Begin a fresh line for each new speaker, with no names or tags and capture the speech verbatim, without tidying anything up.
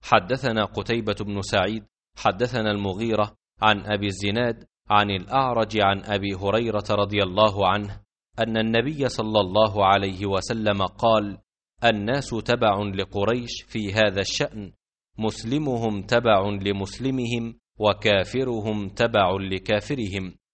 حدثنا قتيبة بن سعيد حدثنا المغيرة عن أبي الزناد عن الأعرج عن أبي هريرة رضي الله عنه أن النبي صلى الله عليه وسلم قال: الناس تبع لقريش في هذا الشأن، مسلمهم تبع لمسلمهم وكافرهم تبع لكافرهم.